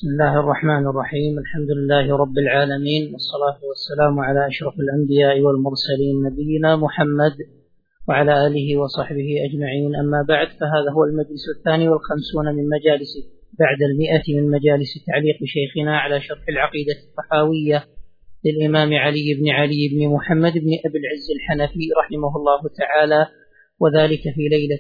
بسم الله الرحمن الرحيم. الحمد لله رب العالمين، والصلاة والسلام على أشرف الأنبياء والمرسلين نبينا محمد وعلى آله وصحبه أجمعين. أما بعد، فهذا هو المجلس 52 من مجالس بعد 100 من مجالس تعليق شيخنا على شرح العقيدة الطحاوية للإمام علي بن محمد بن أبي العز الحنفي رحمه الله تعالى، وذلك في ليلة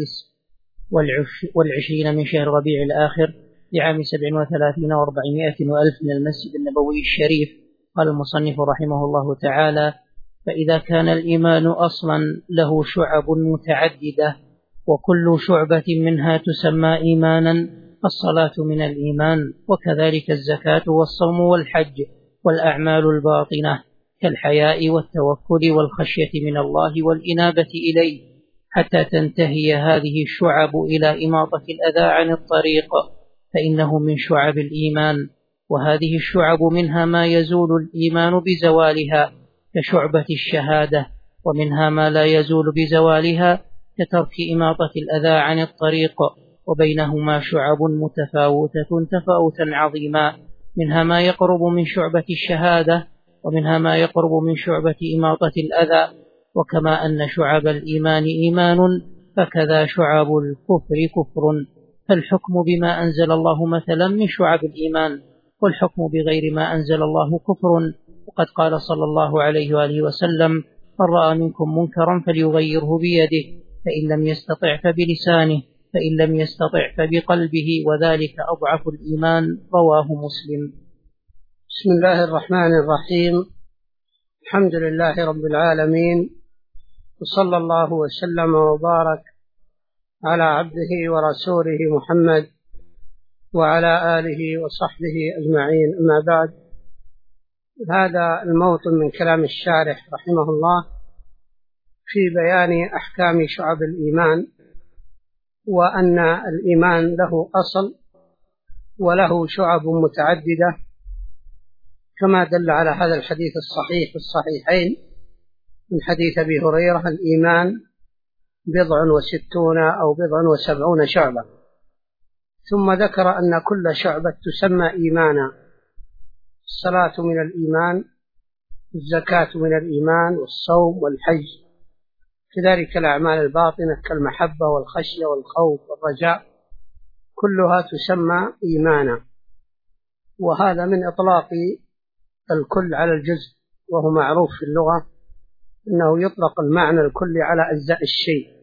26 من شهر ربيع الآخر لعام 37 و400 وألف من المسجد النبوي الشريف. قال المصنف رحمه الله تعالى: فإذا كان الإيمان أصلا له شعب متعددة، وكل شعبة منها تسمى إيمانا، فالصلاة من الإيمان، وكذلك الزكاة والصوم والحج والأعمال الباطنة كالحياء والتوكل والخشية من الله والإنابة إليه، حتى تنتهي هذه الشعب إلى إماطة الأذى عن الطريق، فإنه من شعب الإيمان. وهذه الشعب منها ما يزول الإيمان بزوالها كشعبة الشهادة، ومنها ما لا يزول بزوالها كترك إماطة الأذى عن الطريق، وبينهما شعب متفاوتة تفاوتا عظيما، منها ما يقرب من شعبة الشهادة، ومنها ما يقرب من شعبة إماطة الأذى. وكما أن شعب الإيمان إيمان، فكذا شعب الكفر كفر، فالحكم بما أنزل الله مثلا من شعب الإيمان، والحكم بغير ما أنزل الله كفر. وقد قال صلى الله عليه وآله وسلم: من رأى منكم منكرا فليغيره بيده، فإن لم يستطع فبلسانه، فإن لم يستطع فبقلبه، وذلك أضعف الإيمان. رواه مسلم. بسم الله الرحمن الرحيم. الحمد لله رب العالمين، وصلى الله وسلم وبارك على عبده ورسوله محمد وعلى آله وصحبه أجمعين. أما بعد، هذا الموطن من كلام الشارح رحمه الله في بيان أحكام شعب الإيمان، وأن الإيمان له أصل وله شعب متعددة، كما دل على هذا الحديث الصحيح في الصحيحين من حديث أبي هريرة: الإيمان 60 أو 70 شعبة. ثم ذكر أن كل شعبة تسمى إيمانا: الصلاة من الإيمان، الزكاة من الإيمان، والصوم والحج، كذلك الأعمال الباطنة كالمحبة والخشية والخوف والرجاء، كلها تسمى إيمانا. وهذا من إطلاق الكل على الجزء، وهو معروف في اللغة أنه يطلق المعنى الكلي على أجزاء الشيء.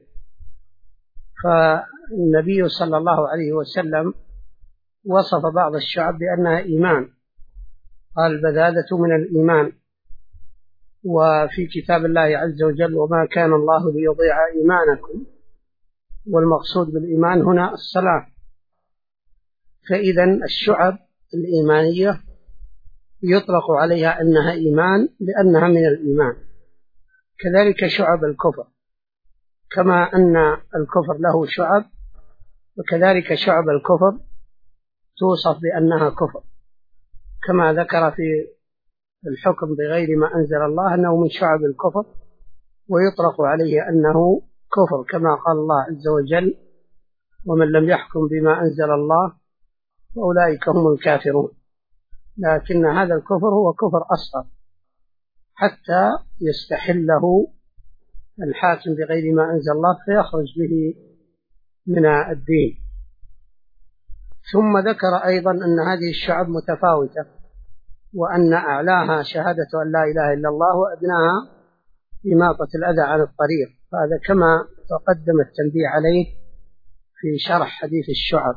فالنبي صلى الله عليه وسلم وصف بعض الشعب بأنها إيمان، قال: البذاذة من الإيمان. وفي كتاب الله عز وجل: وما كان الله ليضيع إيمانكم، والمقصود بالإيمان هنا الصلاة. فإذا الشعب الإيمانية يطلق عليها أنها إيمان لأنها من الإيمان. كذلك شعب الكفر، كما أن الكفر له شعب، وكذلك شعب الكفر توصف بأنها كفر، كما ذكر في الحكم بغير ما أنزل الله أنه من شعب الكفر، ويطلق عليه أنه كفر، كما قال الله عز وجل: ومن لم يحكم بما أنزل الله فأولئك هم الكافرون. لكن هذا الكفر هو كفر أصغر، حتى يستحله الحاكم بغير ما أنزل الله فيخرج به من الدين. ثم ذكر أيضا أن هذه الشعب متفاوتة، وأن أعلاها شهادة أن لا إله إلا الله، وأدناها إماطة الأذى عن الطريق. هذا كما تقدم التنبيه عليه في شرح حديث الشعب.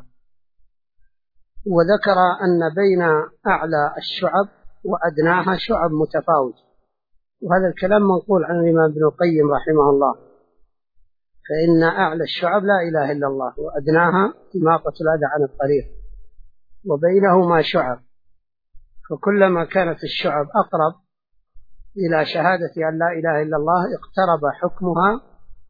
وذكر أن بين أعلى الشعب وأدناها شعب متفاوتة، وهذا الكلام منقول عن الإمام ابن القيم رحمه الله: فإن أعلى الشعب لا إله إلا الله، وأدناها إماطة الأذى عن الطريق، وبينهما شعب. فكلما كانت الشعب أقرب إلى شهادة أن لا إله إلا الله اقترب حكمها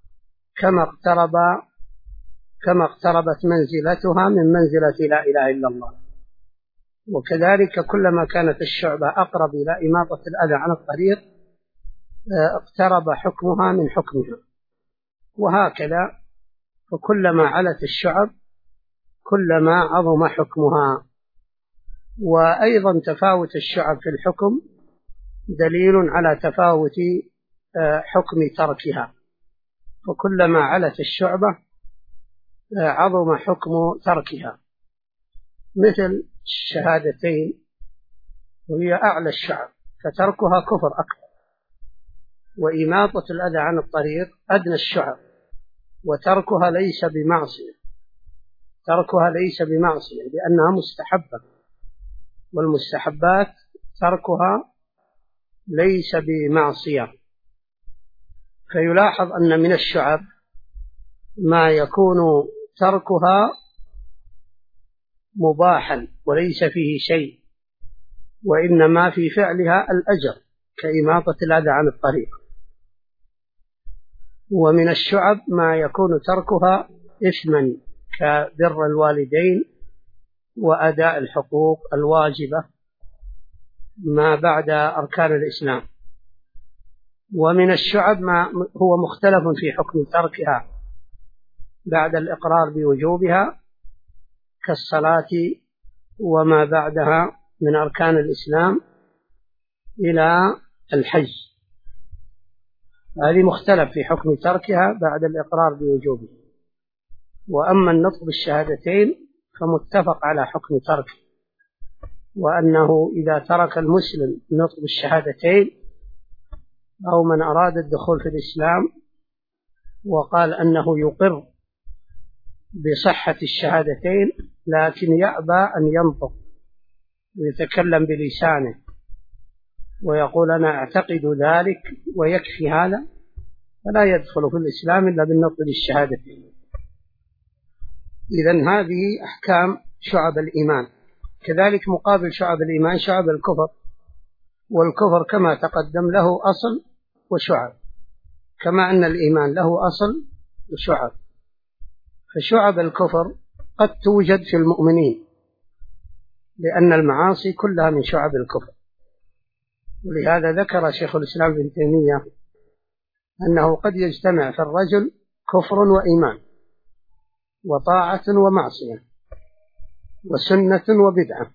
كما اقتربت منزلتها من منزلة لا إله إلا الله. وكذلك كلما كانت الشعبة أقرب إلى إماطة الأذى عن الطريق اقترب حكمها من حكمها، وهكذا. فكلما علت الشعب كلما عظم حكمها. وأيضا تفاوت الشعب في الحكم دليل على تفاوت حكم تركها، وكلما علت الشعبة عظم حكم تركها، مثل الشهادتين وهي أعلى الشعب فتركها كفر أكبر، وإماطة الأذى عن الطريق أدنى الشعب وتركها ليس بمعصية، تركها ليس بمعصية لأنها مستحبة، والمستحبات تركها ليس بمعصية. فيلاحظ أن من الشعب ما يكون تركها مباحا وليس فيه شيء، وإنما في فعلها الأجر كإماطة الأذى عن الطريق. ومن الشعب ما يكون تركها إثما كبر الوالدين وأداء الحقوق الواجبة ما بعد أركان الإسلام. ومن الشعب ما هو مختلف في حكم تركها بعد الإقرار بوجوبها كالصلاة وما بعدها من أركان الإسلام إلى الحج، هذه مختلف في حكم تركها بعد الإقرار بوجوبها. وأما النطق بالشهادتين فمتفق على حكم تركه، وأنه إذا ترك المسلم النطق بالشهادتين أو من أراد الدخول في الإسلام وقال أنه يقر بصحة الشهادتين لكن يأبى أن ينطق ويتكلم بلسانه ويقول أنا أعتقد ذلك ويكفي هذا، فلا يدخل في الإسلام إلا بالنطق بالشهادتين. إذن هذه أحكام شعب الإيمان. كذلك مقابل شعب الإيمان شعب الكفر، والكفر كما تقدم له أصل وشعب، كما أن الإيمان له أصل وشعب. فشعب الكفر قد توجد في المؤمنين لأن المعاصي كلها من شعب الكفر، ولهذا ذكر شيخ الإسلام ابن تيمية أنه قد يجتمع في الرجل كفر وإيمان وطاعة ومعصية وسنة وبدعة،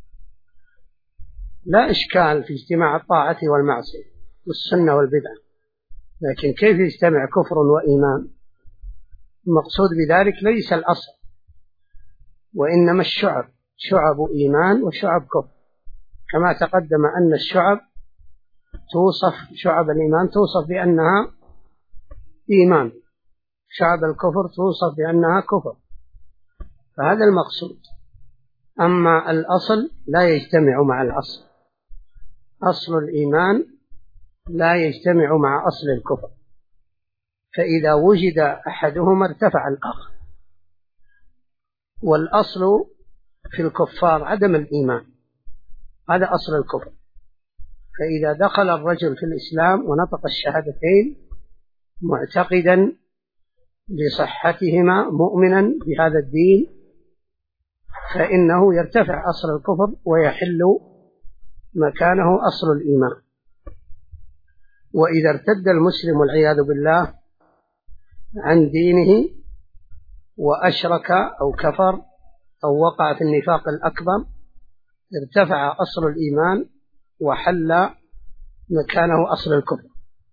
لا إشكال في اجتماع الطاعة والمعصية والسنة والبدعة، لكن كيف يجتمع كفر وإيمان؟ المقصود بذلك ليس الأصل، وإنما الشعب، شعب إيمان وشعب كفر، كما تقدم أن الشعب توصف، شعب الإيمان توصف بأنها إيمان، شعب الكفر توصف بأنها كفر، فهذا المقصود. أما الأصل لا يجتمع مع الأصل، أصل الإيمان لا يجتمع مع أصل الكفر، فإذا وجد أحدهما ارتفع الآخر. والأصل في الكفار عدم الإيمان، هذا أصل الكفر، فإذا دخل الرجل في الإسلام ونطق الشهادتين معتقدا بصحتهما مؤمنا بهذا الدين فإنه يرتفع أصل الكفر ويحل مكانه أصل الإيمان. وإذا ارتد المسلم والعياذ بالله عن دينه وأشرك أو كفر أو وقع في النفاق الأكبر ارتفع أصل الإيمان وحل مكانه أصل الكفر.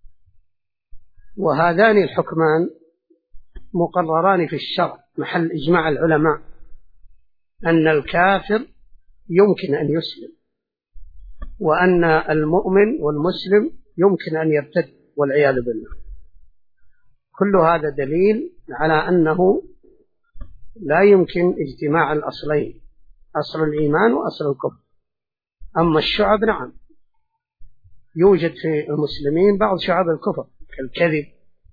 وهذان الحكمان مقرران في الشرع محل إجماع العلماء أن الكافر يمكن أن يسلم، وأن المؤمن والمسلم يمكن أن يرتد والعياذ بالله. كل هذا دليل على أنه لا يمكن اجتماع الأصلين، أصل الإيمان وأصل الكفر. أما الشعب نعم يوجد في المسلمين بعض شعب الكفر كالكذب،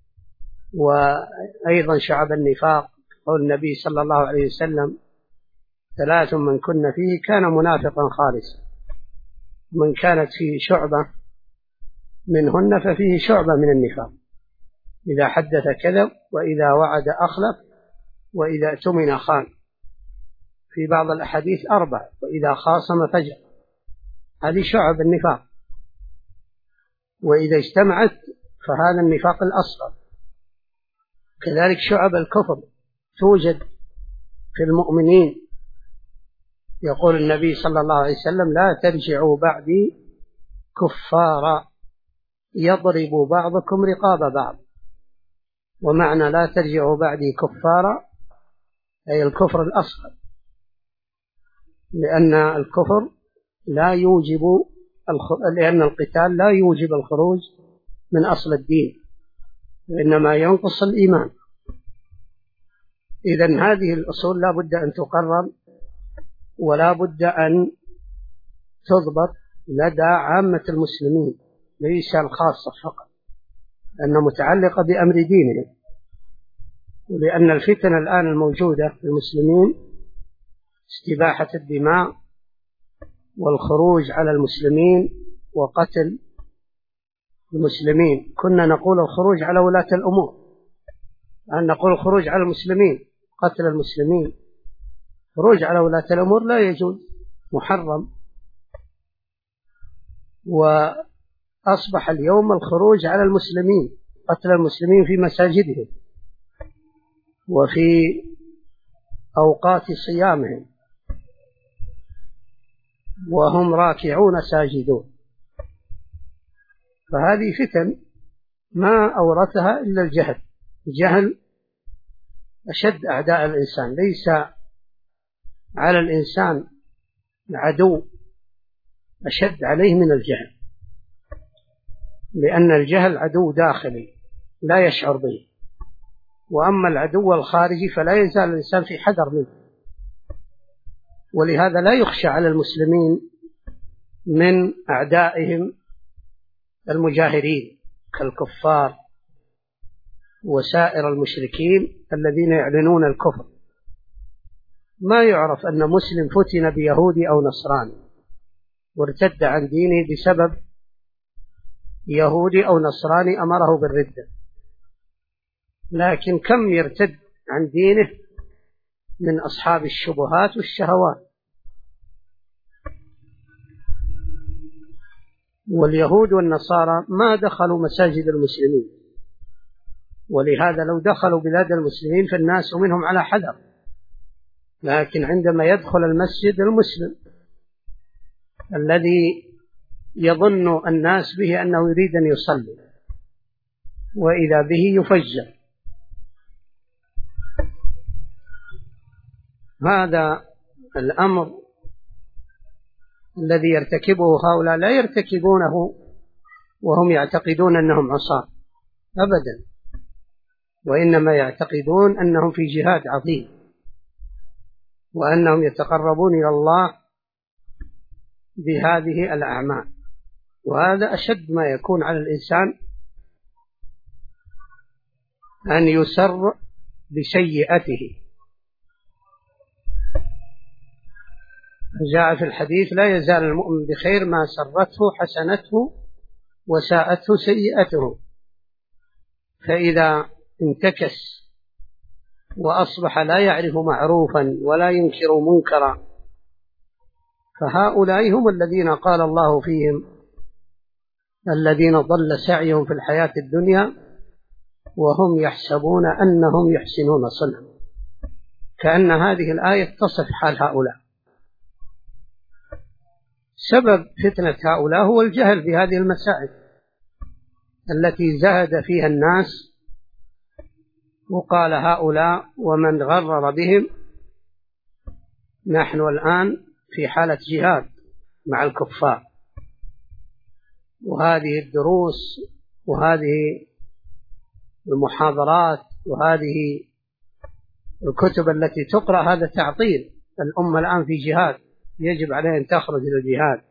وأيضا شعب النفاق، قول النبي صلى الله عليه وسلم 3 من كن فيه كان منافقا خالصا، من كانت فيه شعبة منهن ففيه شعبة من النفاق، إذا حدث كذب وإذا وعد أخلف وإذا اؤتمن خان، في بعض الأحاديث 4 وإذا خاصم فجر، هذه شعب النفاق. وإذا اجتمعت فهذا النفاق الأصغر. كذلك شعب الكفر توجد في المؤمنين يقول النبي صلى الله عليه وسلم: لا ترجعوا بعدي كفارا يضرب بعضكم رقاب بعض. ومعنى لا ترجعوا بعدي كفارا أي الكفر الأصغر، لأن الكفر لا يوجب لأن القتال لا يوجب الخروج من أصل الدين، وإنما ينقص الإيمان. إذن هذه الأصول لا بد أن تقرر ولا بد أن تضبط لدى عامة المسلمين، ليس الخاصة فقط، أنها متعلقة بأمر دينهم. ولأن الفتن الآن الموجودة في المسلمين استباحة الدماء والخروج على المسلمين وقتل المسلمين. كنا نقول الخروج على ولاة الأمور، الآن نقول الخروج على المسلمين، قتل المسلمين. خروج على ولاة الأمور لا يجوز، محرم. وأصبح اليوم الخروج على المسلمين، قتل المسلمين في مساجدهم وفي أوقات صيامهم وهم راكعون ساجدون. فهذه فتن ما أورثها إلا الجهل. الجهل أشد أعداء الإنسان، ليس على الإنسان عدو أشد عليه من الجهل، لأن الجهل عدو داخلي لا يشعر به، وأما العدو الخارجي فلا يزال الإنسان في حذر منه. ولهذا لا يخشى على المسلمين من أعدائهم المجاهرين كالكفار وسائر المشركين الذين يعلنون الكفر. ما يعرف أن مسلم فتن بيهودي أو نصراني وارتد عن دينه بسبب يهودي أو نصراني أمره بالردة، لكن كم يرتد عن دينه من أصحاب الشبهات والشهوات. واليهود والنصارى ما دخلوا مساجد المسلمين، ولهذا لو دخلوا بلاد المسلمين فالناس منهم على حذر، لكن عندما يدخل المسجد المسلم الذي يظن الناس به أنه يريد أن يصلي وإذا به يفجر. هذا الأمر الذي يرتكبه هؤلاء لا يرتكبونه وهم يعتقدون أنهم عصاة أبدا، وإنما يعتقدون أنهم في جهاد عظيم وأنهم يتقربون إلى الله بهذه الأعمال. وهذا أشد ما يكون على الإنسان، أن يسر بسيئته. جاء في الحديث: لا يزال المؤمن بخير ما سرته حسنته وساءته سيئته. فإذا انتكس وأصبح لا يعرف معروفا ولا ينكر منكرا، فهؤلاء هم الذين قال الله فيهم: الذين ضل سعيهم في الحياة الدنيا وهم يحسبون أنهم يحسنون صنعا. كأن هذه الآية تصف حال هؤلاء. سبب فتنة هؤلاء هو الجهل بهذه المسائل التي زهد فيها الناس، وقال هؤلاء ومن غرر بهم: نحن الآن في حالة جهاد مع الكفار، وهذه الدروس وهذه المحاضرات وهذه الكتب التي تقرأ هذا تعطيل. الأمة الآن في جهاد، يجب عليها أن تخرج إلى الجهاد.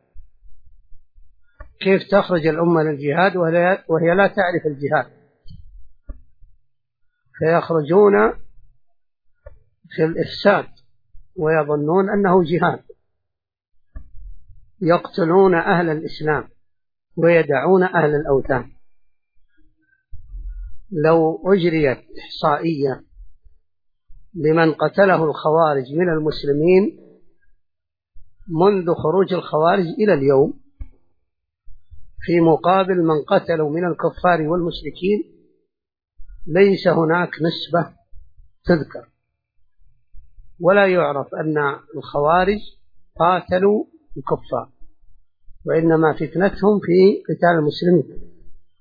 كيف تخرج الأمة للجهاد وهي لا تعرف الجهاد؟ فيخرجون في الإفساد ويظنون أنه جهاد، يقتلون أهل الإسلام ويدعون أهل الأوثان. لو أجريت إحصائية لمن قتله الخوارج من المسلمين منذ خروج الخوارج إلى اليوم، في مقابل من قتلوا من الكفار والمشركين، ليس هناك نسبة تذكر، ولا يعرف أن الخوارج قاتلوا الكفار، وإنما فتنتهم في قتال المسلمين.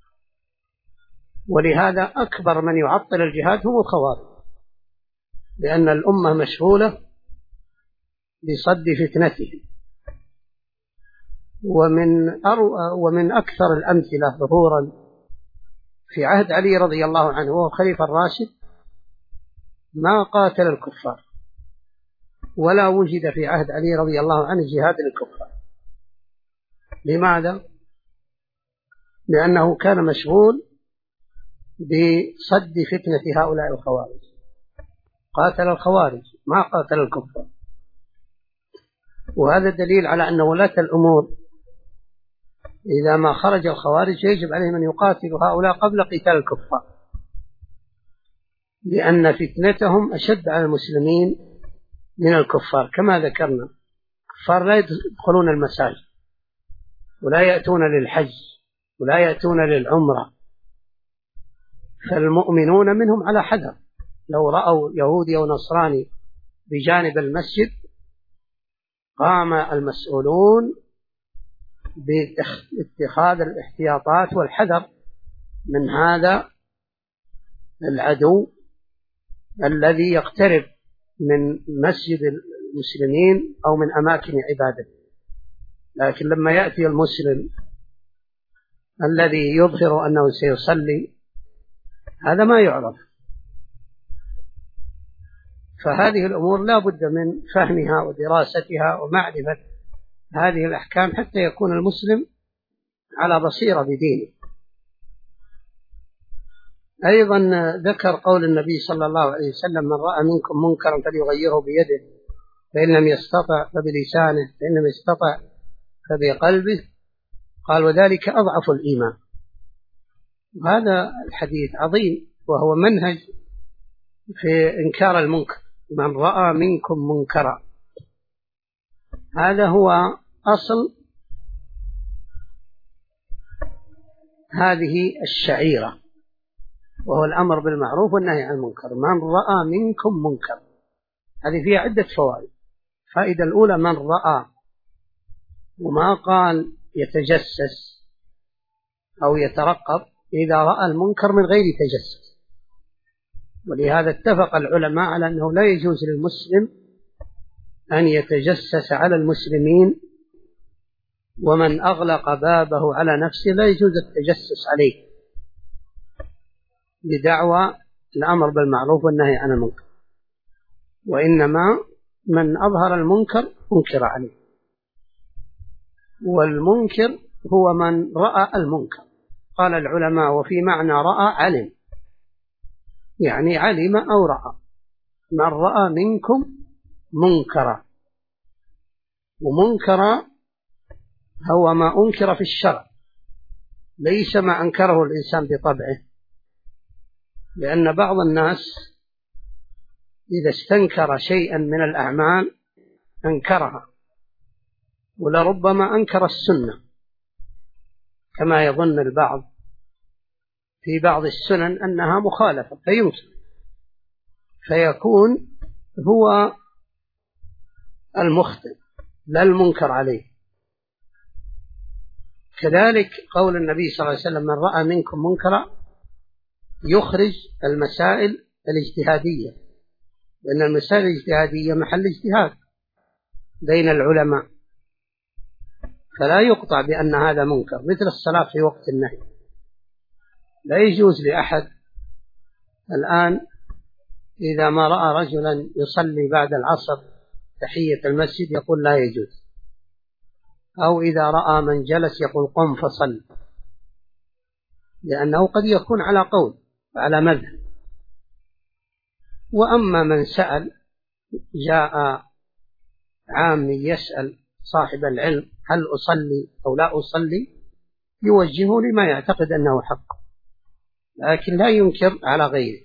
ولهذا أكبر من يعطل الجهاد هم الخوارج، لأن الأمة مشغولة بصد فتنتهم. ومن أكثر الأمثلة ظهورا في عهد علي رضي الله عنه وهو الخليفة الراشد ما قاتل الكفار، ولا وجد في عهد علي رضي الله عنه جهاد للكفار. لماذا؟ لأنه كان مشغول بصد فتنة هؤلاء الخوارج، قاتل الخوارج ما قاتل الكفار. وهذا دليل على أن ولاة الأمور إذا ما خرج الخوارج يجب عليهم أن يقاتلوا هؤلاء قبل قتال الكفار، لأن فتنتهم أشد على المسلمين من الكفار. كما ذكرنا الكفار لا يدخلون المساجد ولا يأتون للحج ولا يأتون للعمرة، فالمؤمنون منهم على حذر. لو رأوا يهودي أو نصراني بجانب المسجد قام المسؤولون باتخاذ الاحتياطات والحذر من هذا العدو الذي يقترب من مسجد المسلمين أو من أماكن عبادته. لكن لما يأتي المسلم الذي يظهر أنه سيصلي هذا ما يعرف. فهذه الأمور لا بد من فهمها ودراستها ومعرفة هذه الأحكام حتى يكون المسلم على بصيرة بدينه. أيضا ذكر قول النبي صلى الله عليه وسلم: من رأى منكم منكرا فليغيره بيده، فإن لم يستطع فبلسانه، فإن لم يستطع فبقلبه، قال: وذلك أضعف الإيمان. هذا الحديث عظيم وهو منهج في إنكار المنكر. من رأى منكم منكرا، هذا هو أصل هذه الشعيرة، وهو الأمر بالمعروف والنهي عن المنكر. من رأى منكم منكر، هذه فيها عدة فوائد. الفائدة الأولى من رأى، وما قال يتجسس أو يترقب، إذا رأى المنكر من غير تجسس. ولهذا اتفق العلماء على أنه لا يجوز للمسلم أن يتجسس على المسلمين، ومن أغلق بابه على نفسه لا يجوز التجسس عليه بدعوى الأمر بالمعروف والنهي عن المنكر، وإنما من أظهر المنكر أنكر عليه. والمنكر هو من رأى المنكر. قال العلماء: وفي معنى رأى علم، يعني علم أو رأى. من رأى منكم منكرا، ومنكرا هو ما أنكر في الشرع، ليس ما أنكره الإنسان بطبعه. لأن بعض الناس إذا استنكر شيئا من الأعمال أنكرها، ولربما أنكر السنة، كما يظن البعض في بعض السنن أنها مخالفة فينكر، فيكون هو المخطئ لا المنكر عليه. كذلك قول النبي صلى الله عليه وسلم: من رأى منكم منكرا، يخرج المسائل الاجتهادية، لأن المسائل الاجتهادية محل اجتهاد بين العلماء، فلا يقطع بأن هذا منكر. مثل الصلاة في وقت النهي، لا يجوز لأحد الآن إذا ما رأى رجلا يصلي بعد العصر تحية المسجد يقول لا يجوز، أو إذا رأى من جلس يقول قم فصل، لأنه قد يكون على قول وعلى مذهب. وأما من سأل، جاء عام يسأل صاحب العلم هل أصلي أو لا أصلي، يوجهه لما يعتقد أنه حق، لكن لا ينكر على غيره.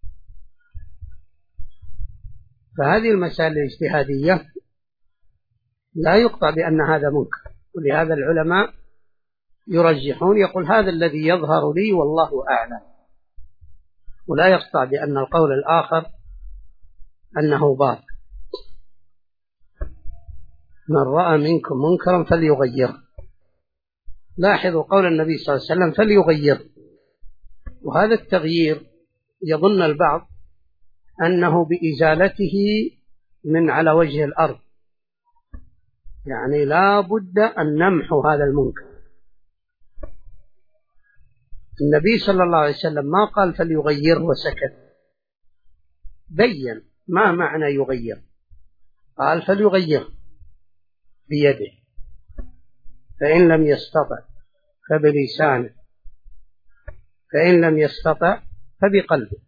فهذه المسائل الاجتهادية لا يقطع بأن هذا منكر، ولهذا العلماء يرجحون، يقول هذا الذي يظهر لي والله أعلم، ولا يقطع بأن القول الآخر أنه باطل. من رأى منكم منكرا فليغيره. لاحظوا قول النبي صلى الله عليه وسلم فليغير، وهذا التغيير يظن البعض أنه بإزالته من على وجه الأرض، يعني لا بد أن نمحو هذا المنكر. النبي صلى الله عليه وسلم ما قال فليغيره وسكت، بين ما معنى يغير، قال فليغير بيده، فإن لم يستطع فبلسانه، فإن لم يستطع فبقلبه.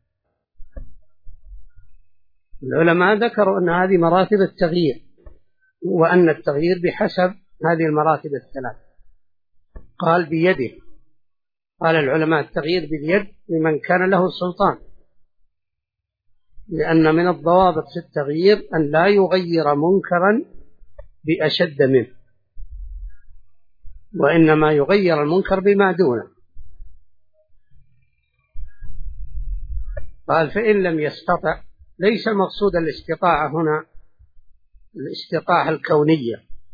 العلماء ذكروا أن هذه مراتب التغيير، وأن التغيير بحسب هذه المراتب الثلاث. قال بيده، قال العلماء التغيير باليد لمن كان له سلطان، لأن من الضوابط في التغيير أن لا يغير منكرا بأشد منه، وإنما يغير المنكر بما دونه. قال فإن لم يستطع، ليس المقصود الاستطاعة هنا الاستطاعة الكونية،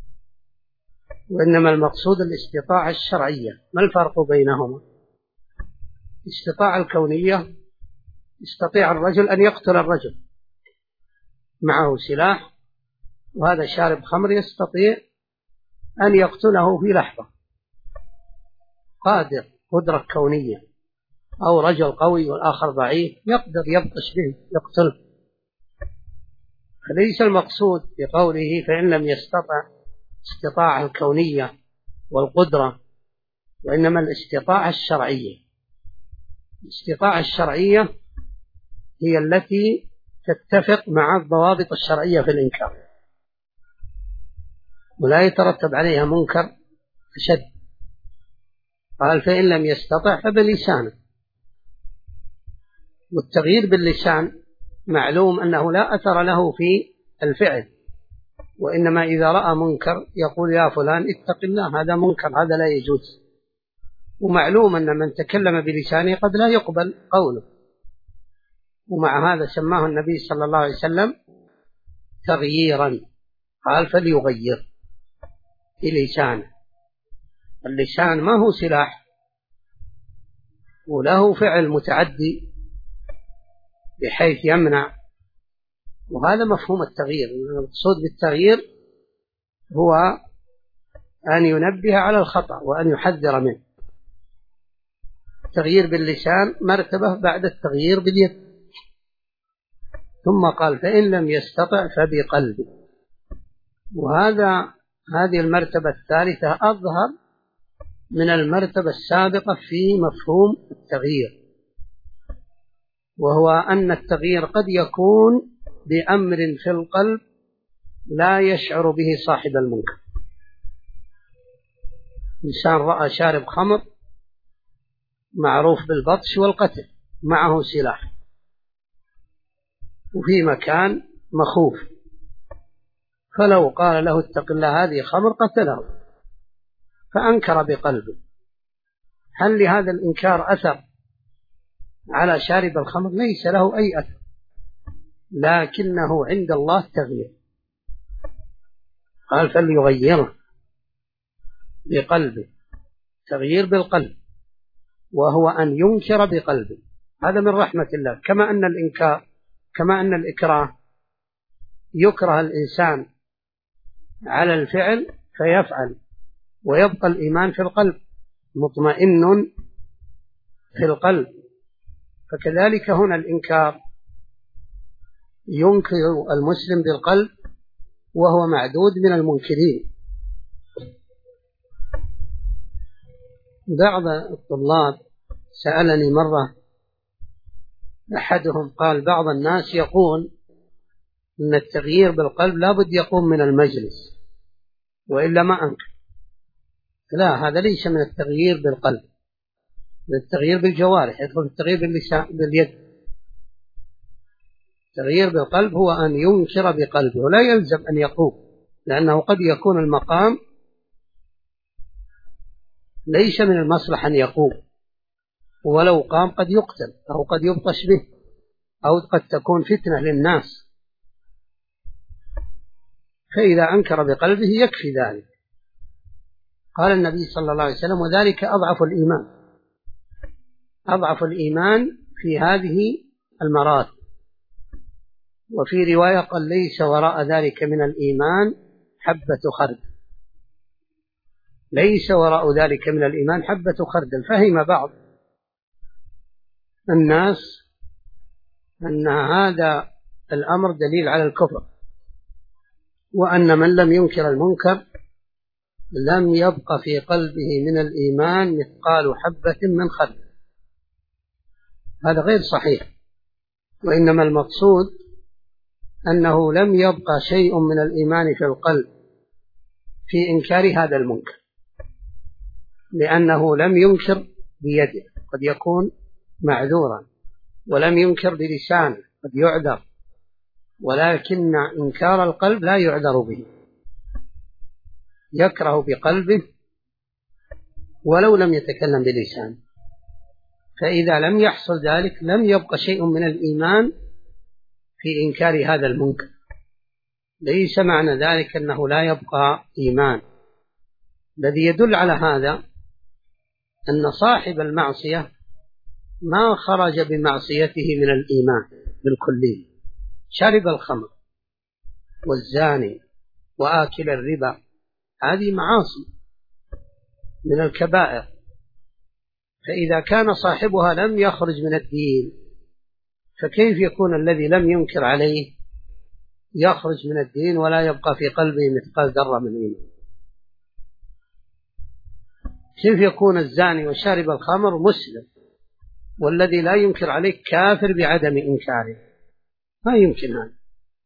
وإنما المقصود الاستطاعة الشرعية. ما الفرق بينهما؟ الاستطاعة الكونية يستطيع الرجل أن يقتل الرجل، معه سلاح، وهذا شارب خمر يستطيع أن يقتله في لحظة، قادر، قدرة كونية. أو رجل قوي والآخر ضعيف يقدر يبطش به يقتله. فليس المقصود بقوله فإن لم يستطع استطاعة الكونية والقدرة، وإنما الاستطاعة الشرعية. الاستطاعة الشرعية هي التي تتفق مع الضوابط الشرعية في الإنكار، ولا يترتب عليها منكر أشد. قال فإن لم يستطع فبلسانه. والتغيير باللسان معلوم أنه لا أثر له في الفعل، وإنما إذا رأى منكر يقول يا فلان اتق الله، هذا منكر، هذا لا يجوز. ومعلوم أن من تكلم بلسانه قد لا يقبل قوله، ومع هذا سماه النبي صلى الله عليه وسلم تغييرا. قال فليغير بلسانه. اللسان ما هو سلاح، وله فعل متعدي بحيث يمنع، وهذا مفهوم التغيير. المقصود بالتغيير هو أن ينبه على الخطأ وأن يحذر منه. التغيير باللسان مرتبة بعد التغيير باليد. ثم قال فإن لم يستطع فبقلبه، هذه المرتبة الثالثة أظهر من المرتبة السابقة في مفهوم التغيير، وهو أن التغيير قد يكون بأمر في القلب لا يشعر به صاحب المنكر. إنسان رأى شارب خمر معروف بالبطش والقتل، معه سلاح، وفي مكان مخوف، فلو قال له اتق الله هذه خمر قتله، فأنكر بقلبه. هل لهذا الإنكار أثر على شارب الخمر؟ ليس له أي أثر، لكنه عند الله تغيير. قال فليغيره بقلبه، تغيير بالقلب، وهو أن ينكر بقلبه. هذا من رحمة الله. كما أن الإكراه يكره الإنسان على الفعل فيفعل ويبقى الإيمان في القلب مطمئن في القلب، فكذلك هنا الإنكار ينكر المسلم بالقلب وهو معدود من المنكرين. بعض الطلاب سألني مرة أحدهم، قال بعض الناس يقول إن التغيير بالقلب لابد يقوم من المجلس وإلا ما أنكر. لا، هذا ليس من التغيير بالقلب، التغيير بالجوارح، يدخل التغيير باليد. التغيير بالقلب هو أن ينكر بقلبه، ولا يلزم أن يقوم، لأنه قد يكون المقام ليس من المصلحة أن يقوم، ولو قام قد يقتل أو قد يبطش به أو قد تكون فتنة للناس. فإذا أنكر بقلبه يكفي ذلك. قال النبي صلى الله عليه وسلم: وذلك أضعف الإيمان. أضعف الإيمان في هذه المراتب. وفي رواية قال: ليس وراء ذلك من الإيمان حبة خردل. ليس وراء ذلك من الإيمان حبة خردل. فهم بعض الناس أن هذا الأمر دليل على الكفر، وأن من لم ينكر المنكر لم يبق في قلبه من الإيمان مثقال حبة من خردل. هذا غير صحيح، وإنما المقصود أنه لم يبقى شيء من الإيمان في القلب في إنكار هذا المنكر، لأنه لم ينكر بيده، قد يكون معذورا، ولم ينكر بلسانه، قد يعذر، ولكن إنكار القلب لا يعذر به، يكره بقلبه ولو لم يتكلم بلسانه. فإذا لم يحصل ذلك لم يبقى شيء من الإيمان في إنكار هذا المنكر. ليس معنى ذلك أنه لا يبقى إيمان. الذي يدل على هذا أن صاحب المعصية ما خرج بمعصيته من الإيمان بالكلية. شرب الخمر والزاني وآكل الربا، هذه معاصي من الكبائر، فإذا كان صاحبها لم يخرج من الدين، فكيف يكون الذي لم ينكر عليه يخرج من الدين ولا يبقى في قلبه مثقال ذرة من إيمان؟ كيف يكون الزاني وشارب الخمر مسلم والذي لا ينكر عليه كافر بعدم إنكاره؟ ما يمكن هذا.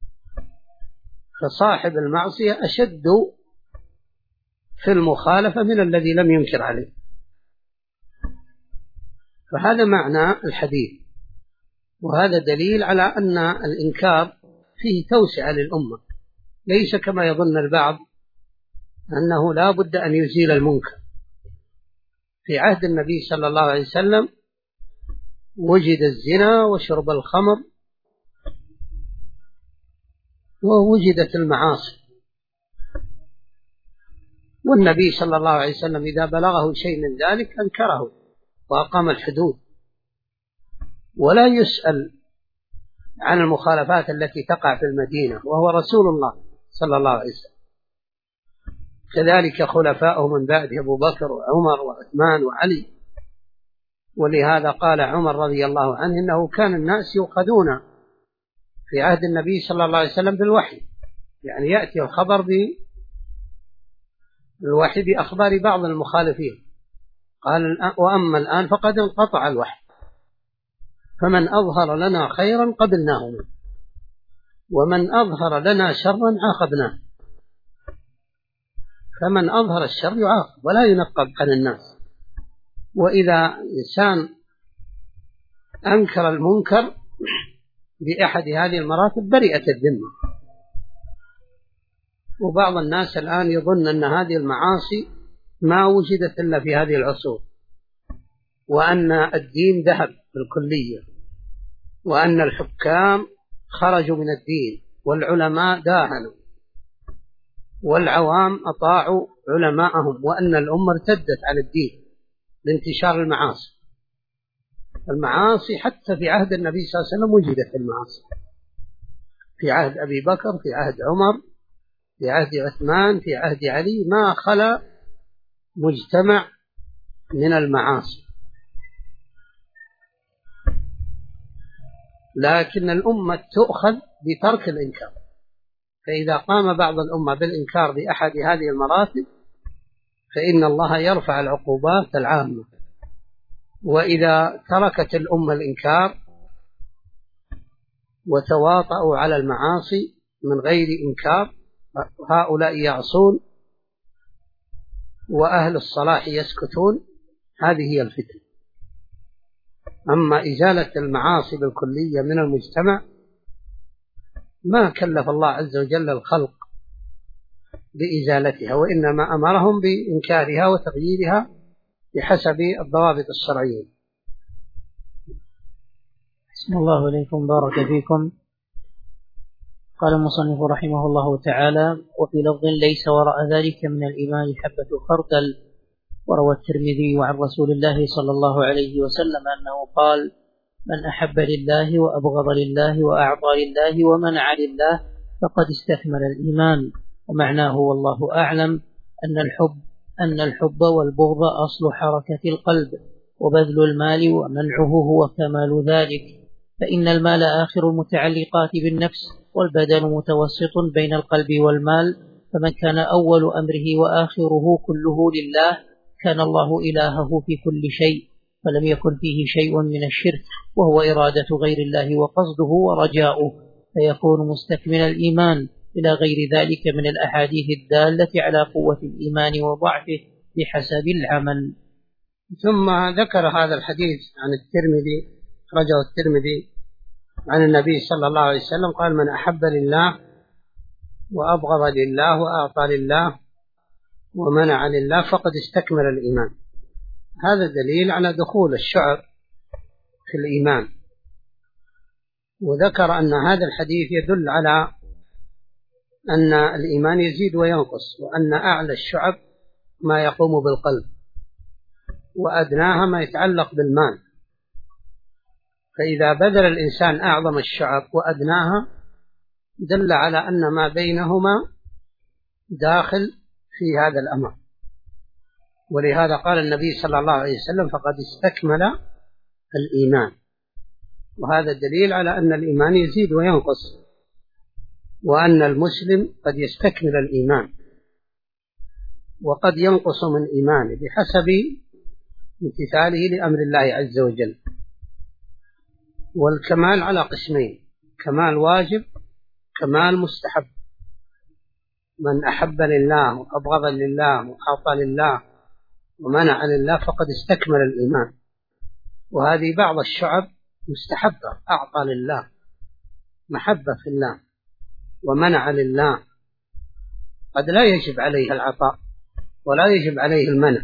فصاحب المعصية أشد في المخالفة من الذي لم ينكر عليه. فهذا معنى الحديث، وهذا دليل على أن الإنكار فيه توسعة للأمة، ليس كما يظن البعض أنه لا بد أن يزيل المنكر. في عهد النبي صلى الله عليه وسلم وجد الزنا وشرب الخمر ووجدت المعاصي، والنبي صلى الله عليه وسلم إذا بلغه شيء من ذلك أنكره وأقام الحدود، ولا يسأل عن المخالفات التي تقع في المدينة، وهو رسول الله صلى الله عليه وسلم. كذلك خلفاؤه من بعد أبو بكر وعمر وعثمان وعلي. ولهذا قال عمر رضي الله عنه: إنه كان الناس يؤخذون في عهد النبي صلى الله عليه وسلم بالوحي، يعني يأتي الخبر بالوحي بأخبار بعض المخالفين. قال: وأما الآن فقد انقطع الوحي، فمن أظهر لنا خيرا قبلناه منه، ومن أظهر لنا شرا عاقبناه. فمن أظهر الشر يعاقب ولا ينقب عن الناس. وإذا إنسان أنكر المنكر بأحد هذه المراتب برئت الذمة. وبعض الناس الآن يظن أن هذه المعاصي ما وجدت إلا في هذه العصور، وأن الدين ذهب بالكلية، وأن الحكام خرجوا من الدين، والعلماء داهنوا، والعوام أطاعوا علماءهم، وأن الأمة ارتدت على الدين لانتشار المعاصي. المعاصي حتى في عهد النبي صلى الله عليه وسلم وجدت المعاصي، في عهد أبي بكر، في عهد عمر، في عهد عثمان، في عهد علي، ما خلا مجتمع من المعاصي. لكن الأمة تؤخذ بترك الإنكار. فإذا قام بعض الأمة بالإنكار بأحد هذه المراتب فإن الله يرفع العقوبات العامة. وإذا تركت الأمة الإنكار وتواطؤوا على المعاصي من غير إنكار، هؤلاء يعصون وأهل الصلاح يسكتون. هذه هي الفتنة. أما إزالة المعاصي بالكلية من المجتمع ما كلف الله عز وجل الخلق بإزالتها، وإنما أمرهم بإنكارها وتغييرها بحسب الضوابط الشرعية. بسم الله عليكم، بارك فيكم. قال المصنف رحمه الله تعالى: وفي لفظ: ليس وراء ذلك من الإيمان حبة خردل. وروى الترمذي عن رسول الله صلى الله عليه وسلم أنه قال: من أحب لله وأبغض لله وأعطى لله ومنع لله فقد استكمل الإيمان. ومعناه والله أعلم أن الحب والبغض أصل حركة القلب، وبذل المال ومنعه هو كمال ذلك، فإن المال آخر المتعلقات بالنفس، والبدن متوسط بين القلب والمال، فمن كان أول أمره وآخره كله لله كان الله إلهه في كل شيء، فلم يكن فيه شيء من الشرك، وهو إرادة غير الله وقصده ورجاؤه، فيكون مستكمل الإيمان، إلى غير ذلك من الأحاديث الدالة على قوة الإيمان وضعفه بحسب العمل. ثم ذكر هذا الحديث عن الترمذي، رجع الترمذي عن النبي صلى الله عليه وسلم قال: من أحب لله وأبغض لله وأعطى لله ومنع لله فقد استكمل الإيمان. هذا دليل على دخول الشعب في الإيمان. وذكر أن هذا الحديث يدل على أن الإيمان يزيد وينقص، وأن أعلى الشعب ما يقوم بالقلب، وأدناها ما يتعلق بالمال. فإذا بذل الإنسان أعظم الشعب وأدناها دل على أن ما بينهما داخل في هذا الأمر. ولهذا قال النبي صلى الله عليه وسلم: فقد استكمل الإيمان. وهذا دليل على أن الإيمان يزيد وينقص، وأن المسلم قد يستكمل الإيمان وقد ينقص من إيمانه بحسب امتثاله لأمر الله عز وجل. والكمال على قسمين: كمال واجب، كمال مستحب. من أحب لله وأبغض لله وأعطى لله ومنع لله فقد استكمل الإيمان. وهذه بعض الشعب مستحبة: أعطى لله، محبة في الله، ومنع لله. قد لا يجب عليه العطاء ولا يجب عليه المنع،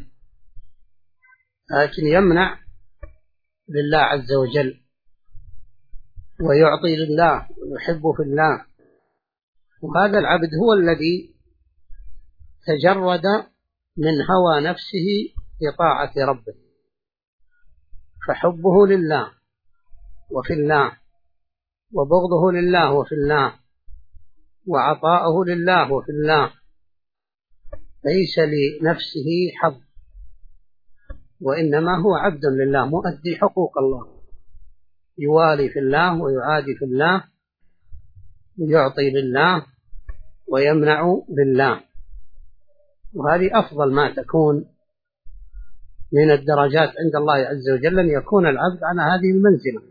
لكن يمنع لله عز وجل، ويعطي لله، ويحب في الله. وهذا العبد هو الذي تجرد من هوى نفسه لطاعة ربه، فحبه لله وفي الله، وبغضه لله وفي الله، وعطاؤه لله وفي الله، ليس لنفسه حظ، وإنما هو عبد لله مؤدي حقوق الله، يوالي في الله ويعادي في الله، ويعطي لله ويمنع لله. وهذه أفضل ما تكون من الدرجات عند الله عز وجل، أن يكون العبد على هذه المنزلة.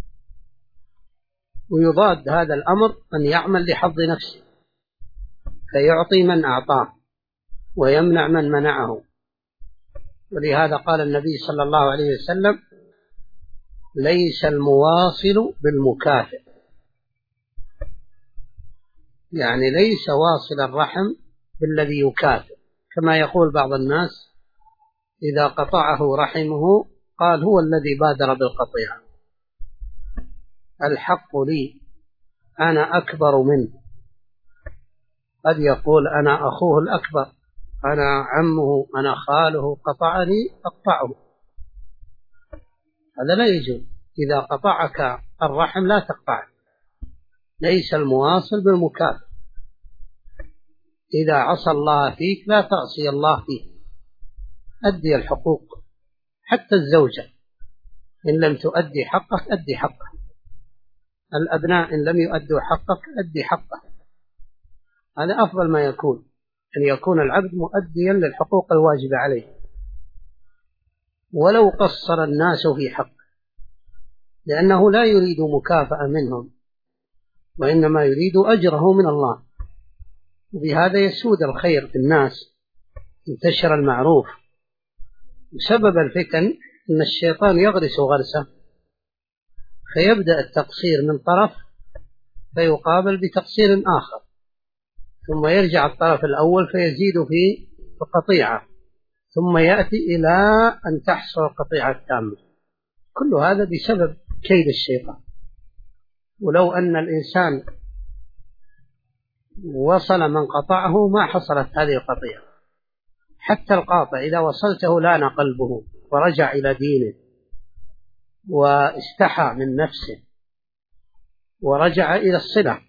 ويضاد هذا الأمر أن يعمل لحظ نفسه، فيعطي من أعطاه ويمنع من منعه. ولهذا قال النبي صلى الله عليه وسلم: ليس المواصل بالمكافئ، يعني ليس واصل الرحم بالذي يكافئ، كما يقول بعض الناس إذا قطعه رحمه قال هو الذي بادر بالقطيعة. الحق لي، أنا أكبر منه. قد يقول أنا أخوه الأكبر، أنا عمه، أنا خاله، قطعني أقطعه. هذا لا يجوز. إذا قطعك الرحم لا تقطعه. ليس المواصل بالمكافئ. إذا عصى الله فيك لا تعصي الله فيه. أدي الحقوق، حتى الزوجة إن لم تؤدي حقك أدي حقه، الأبناء إن لم يؤدوا حقك أدي حقه. هذا أفضل ما يكون، أن يكون العبد مؤديا للحقوق الواجبة عليه، ولو قصر الناس في حقه، لأنه لا يريد مكافأة منهم، وإنما يريد أجره من الله. وبهذا يسود الخير في الناس، ينتشر المعروف. وسبب الفتن أن الشيطان يغرس غرسه، فيبدأ التقصير من طرف فيقابل بتقصير آخر، ثم يرجع الطرف الأول فيزيد في القطيعة، ثم يأتي إلى أن تحصل القطيعة التامة. كل هذا بسبب كيد الشيطان. ولو أن الإنسان وصل من قطعه ما حصلت هذه القطيعة. حتى القاطع إذا وصلته لان قلبه ورجع إلى دينه واستحى من نفسه ورجع إلى الصلة.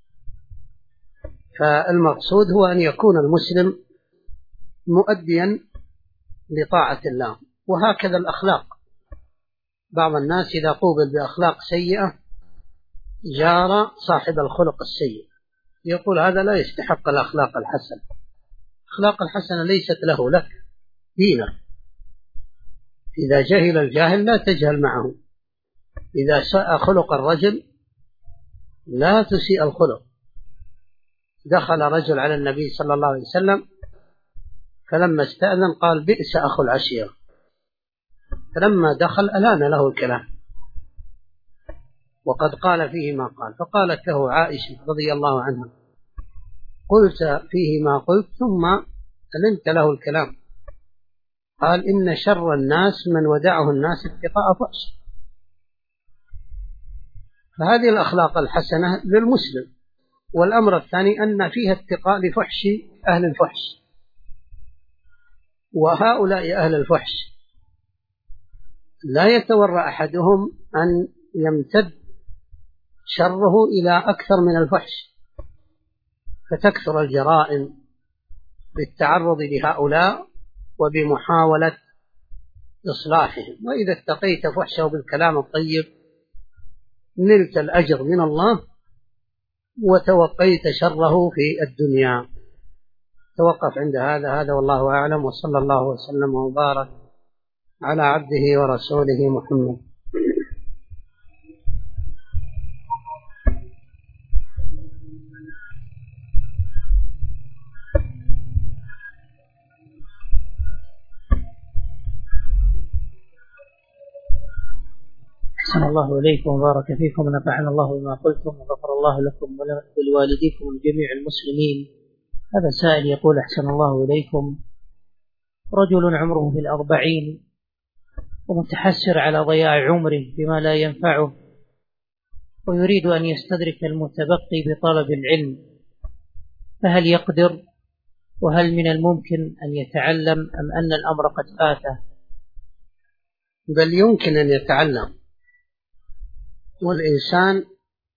فالمقصود هو أن يكون المسلم مؤديا لطاعة الله. وهكذا الأخلاق، بعض الناس إذا قوبل بأخلاق سيئة جار صاحب الخلق السيء، يقول هذا لا يستحق الأخلاق الحسنة. الأخلاق الحسنة ليست له، لك دينك. إذا جهل الجاهل لا تجهل معه. إذا ساء خلق الرجل لا تسيء الخلق. دخل رجل على النبي صلى الله عليه وسلم فلما استأذن قال بئس أخو العشيرة، فلما دخل ألان له الكلام وقد قال فيه ما قال. فقالت له عائشة رضي الله عنها قلت فيه ما قلت ثم ألنت له الكلام. قال إن شر الناس من ودعه الناس اتقاء فحش. فهذه الأخلاق الحسنة للمسلم. والأمر الثاني أن فيها اتقاء لفحش أهل الفحش، وهؤلاء أهل الفحش لا يتورع أحدهم أن يمتد شره إلى أكثر من الفحش، فتكثر الجرائم بالتعرض لهؤلاء وبمحاولة إصلاحهم. وإذا اتقيت فحشه بالكلام الطيب نلت الأجر من الله وتوقيت شره في الدنيا. توقف عند هذا والله أعلم، وصلى الله وسلم وبارك على عبده ورسوله محمد. أحسن الله إليكم وبارك فيكم ونفعنا الله بما قلتم وغفر الله لكم ولوالديكم وجميع المسلمين. هذا سائل يقول أحسن الله إليكم، رجل عمره في 40 ومتحسر على ضياع عمره بما لا ينفعه ويريد أن يستدرك المتبقي بطلب العلم، فهل يقدر؟ وهل من الممكن أن يتعلم أم أن الأمر قد فاته؟ بل يمكن أن يتعلم، والإنسان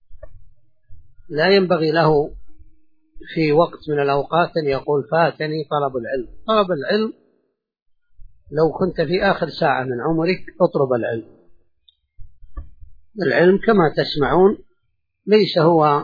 لا ينبغي له في وقت من الأوقات أن يقول فاتني طلب العلم. طلب العلم لو كنت في آخر ساعة من عمرك اطلب العلم. العلم كما تسمعون ليس هو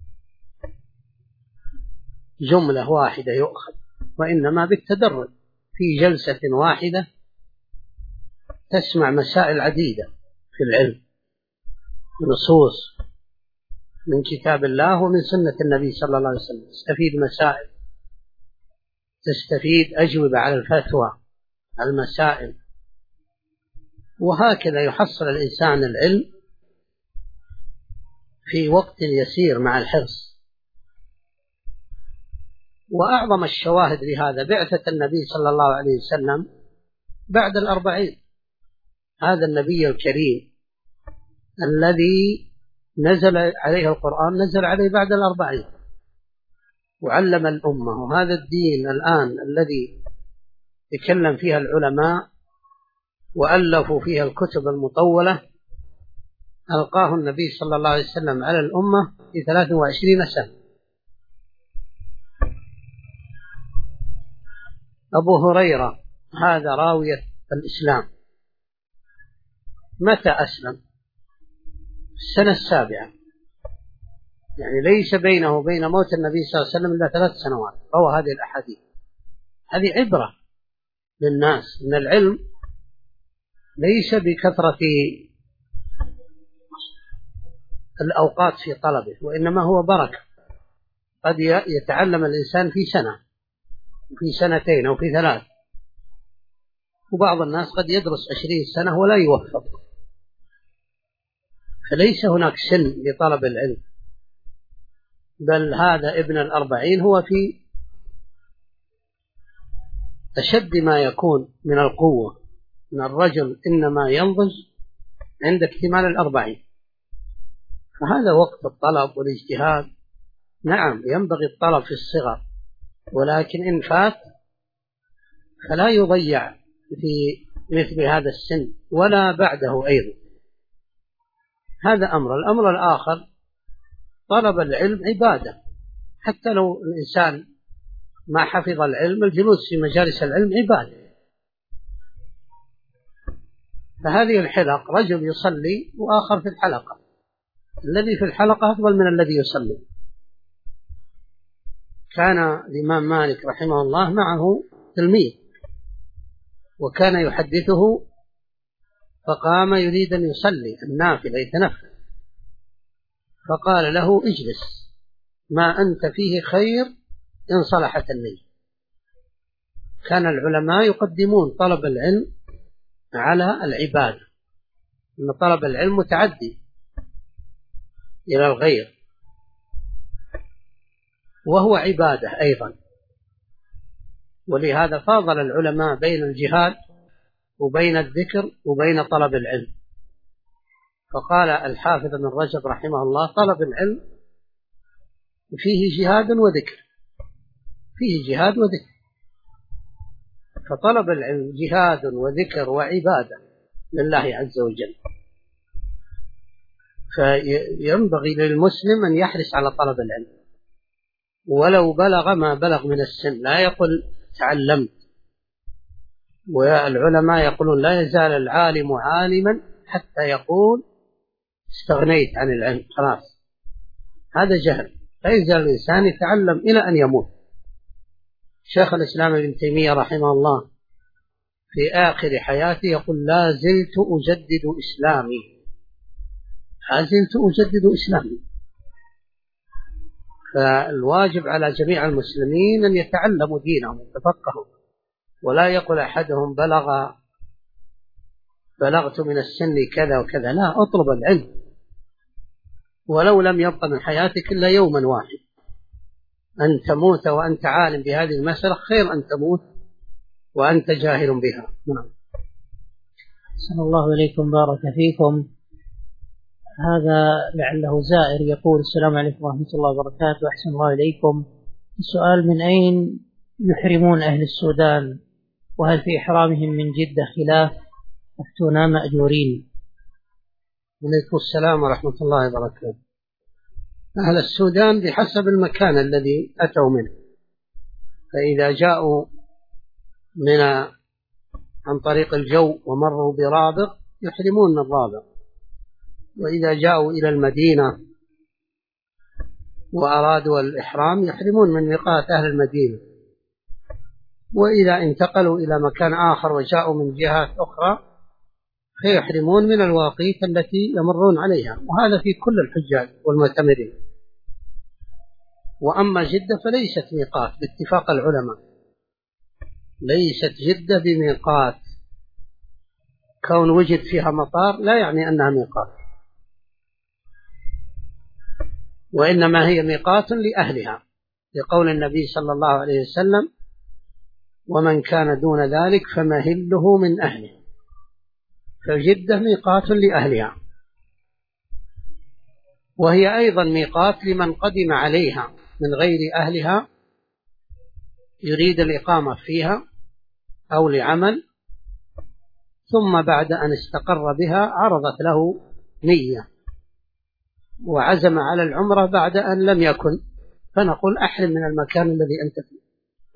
جملة واحدة يؤخذ، وإنما بالتدرج. في جلسة واحدة تسمع مسائل عديدة في العلم، نصوص من كتاب الله ومن سنة النبي صلى الله عليه وسلم، تستفيد مسائل، تستفيد أجوبة على الفتوى، المسائل، وهكذا يحصل الإنسان العلم في وقت يسير مع الحرص. وأعظم الشواهد لهذا بعثة النبي صلى الله عليه وسلم بعد 40. هذا النبي الكريم الذي نزل عليه القرآن نزل عليه بعد 40 وعلم الأمة. وهذا الدين الآن الذي يتكلم فيها العلماء وألفوا فيها الكتب المطولة ألقاه النبي صلى الله عليه وسلم على الأمة في 23 سنة. أبو هريرة هذا راوية الإسلام متى أسلم؟ في السنة 7، يعني ليس بينه وبين موت النبي صلى الله عليه وسلم إلا 3 سنوات. روى هذه الأحاديث. هذه عبرة للناس أن العلم ليس بكثرة الأوقات في طلبه، وإنما هو بركة. قد يتعلم الإنسان في سنة وفي 2 أو في 3، وبعض الناس قد يدرس 20 سنة ولا يوفق. فليس هناك سن لطلب العلم، بل هذا ابن 40 هو في أشد ما يكون من القوة. إن الرجل إنما ينضج عند اكتمال 40، فهذا وقت الطلب والاجتهاد نعم ينبغي الطلب في الصغر، ولكن إن فات فلا يضيع في مثل هذا السن ولا بعده أيضا. هذا أمر. الأمر الآخر طلب العلم عبادة، حتى لو الإنسان ما حفظ العلم الجلوس في مجالس العلم عبادة. فهذه الحلق رجل يصلي وآخر في الحلقة، الذي في الحلقة أفضل من الذي يصلي. كان الإمام مالك رحمه الله معه تلميذ وكان يحدثه، فقام يريد أن يصلي النافلة يتنفل، فقال له اجلس، ما أنت فيه خير إن صلحت النية. كان العلماء يقدمون طلب العلم على العبادة، إن طلب العلم متعدي إلى الغير وهو عبادة أيضا. ولهذا فاضل العلماء بين الجهاد وبين الذكر وبين طلب العلم. فقال الحافظ ابن رجب رحمه الله طلب العلم فيه جهاد وذكر، فيه جهاد وذكر. فطلب العلم جهاد وذكر وعبادة لله عز وجل. فينبغي للمسلم أن يحرص على طلب العلم ولو بلغ ما بلغ من السن، لا يقول تعلمت. والعلماء يقولون لا يزال العالم عالما حتى يقول استغنيت عن العلم خلاص، هذا جهل. لا يزال الإنسان يتعلم إلى أن يموت. شيخ الإسلام ابن تيمية رحمه الله في آخر حياته يقول لا زلت أجدد إسلامي، لا زلت أجدد إسلامي. فالواجب على جميع المسلمين أن يتعلموا دينهم ويتفقهوا، ولا يقول أحدهم بلغت من السن كذا وكذا، لا، اطلب العلم ولو لم يبق من حياتك إلا يوما واحد. أن تموت وأنت عالم بهذه المسألة خير أن تموت وأنت جاهل بها. نعم. أحسن الله إليكم، بارك فيكم. هذا لعله زائر يقول السلام عليكم ورحمة الله وبركاته. أحسن الله إليكم. السؤال: من أين يحرمون أهل السودان؟ وهل في إحرامهم من جدة خلاف؟ أفتونا مأجورين. عليكم السلام ورحمة الله وبركاته. أهل السودان بحسب المكان الذي أتوا منه، فإذا جاءوا عن طريق الجو ومروا برابغ يحرمون من الرابغ، وإذا جاءوا إلى المدينة وأرادوا الإحرام يحرمون من ميقات أهل المدينة، وإذا انتقلوا إلى مكان آخر وجاءوا من جهات أخرى فيحرمون من الواقيت التي يمرون عليها، وهذا في كل الحجاج والمعتمرين. وأما جدة فليست ميقات باتفاق العلماء، ليست جدة بميقات. كون وجد فيها مطار لا يعني أنها ميقات، وإنما هي ميقات لأهلها، لقول النبي صلى الله عليه وسلم: ومن كان دون ذلك فمهله من أهله. فجدة ميقات لأهلها، وهي أيضا ميقات لمن قدم عليها من غير أهلها يريد الإقامة فيها أو لعمل، ثم بعد أن استقر بها عرضت له نية وعزم على العمرة بعد أن لم يكن، فنقول أحرم من المكان الذي أنت فيه.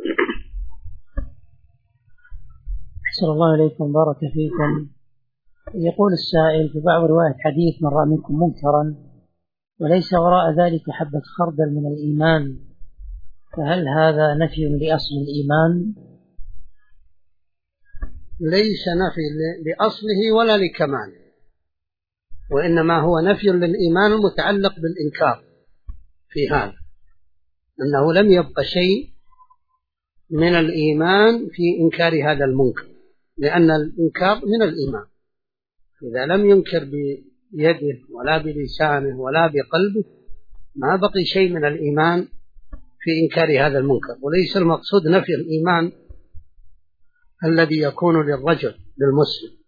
أحسن الله إليكم، بارك فيكم. يقول السائل: في بعض رواية حديث من رأى منكم منكرا وليس وراء ذلك حبة خردل من الإيمان، فهل هذا نفي لأصل الإيمان؟ ليس نفي لأصله ولا لكماله، وإنما هو نفي للإيمان المتعلق بالإنكار. في هذا أنه لم يبقى شيء من الإيمان في إنكار هذا المنكر، لأن الإنكار من الإيمان. إذا لم ينكر بيده ولا بلسانه ولا بقلبه ما بقي شيء من الإيمان في إنكار هذا المنكر. وليس المقصود نفي الإيمان الذي يكون للرجل للمسلم.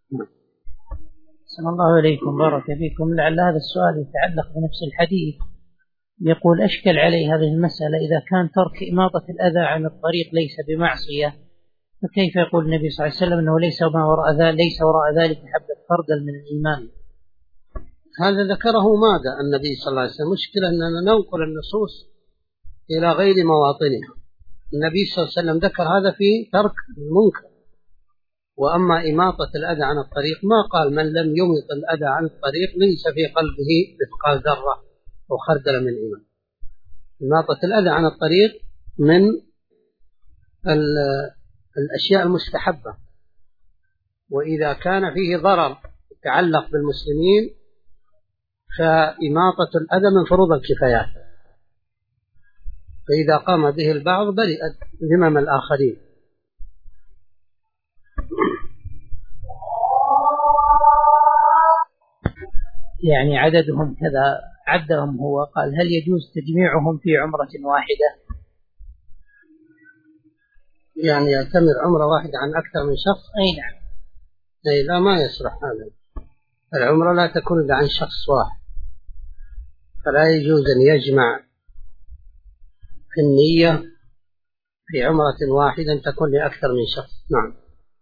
أحسن الله إليكم، بارك فيكم. لعل هذا السؤال يتعلق بنفس الحديث، يقول أشكل علي هذه المسألة، إذا كان ترك إماطة الأذى عن الطريق ليس بمعصية، فكيف يقول النبي صلى الله عليه وسلم أنه ليس وراء ذلك حبة خردل من الإيمان؟ هذا ذكره ماذا النبي صلى الله عليه وسلم؟ مشكلة أننا ننقل النصوص إلى غير مواطنها. النبي صلى الله عليه وسلم ذكر هذا في ترك المنكر، وأما إماطة الأذى عن الطريق ما قال من لم يمط الأذى عن الطريق ليس في قلبه مثقال ذرة أو خردل من إيمان. إماطة الأذى عن الطريق من الأشياء المستحبة، وإذا كان فيه ضرر يتعلق بالمسلمين فإماطة الأذى من فروض الكفايات، فإذا قام به البعض برئت ذمم الآخرين. يعني عددهم كذا عدهم هو، قال هل يجوز تجميعهم في عمرة واحدة؟ يعني يعتمر عمرة واحدة عن أكثر من شخص؟ أي نعم. أي لا، ما يصلح هذا. العمرة لا تكون إلا عن شخص واحد، فلا يجوز أن يجمع في النية في عمرة واحدة تكون لأكثر من شخص. نعم.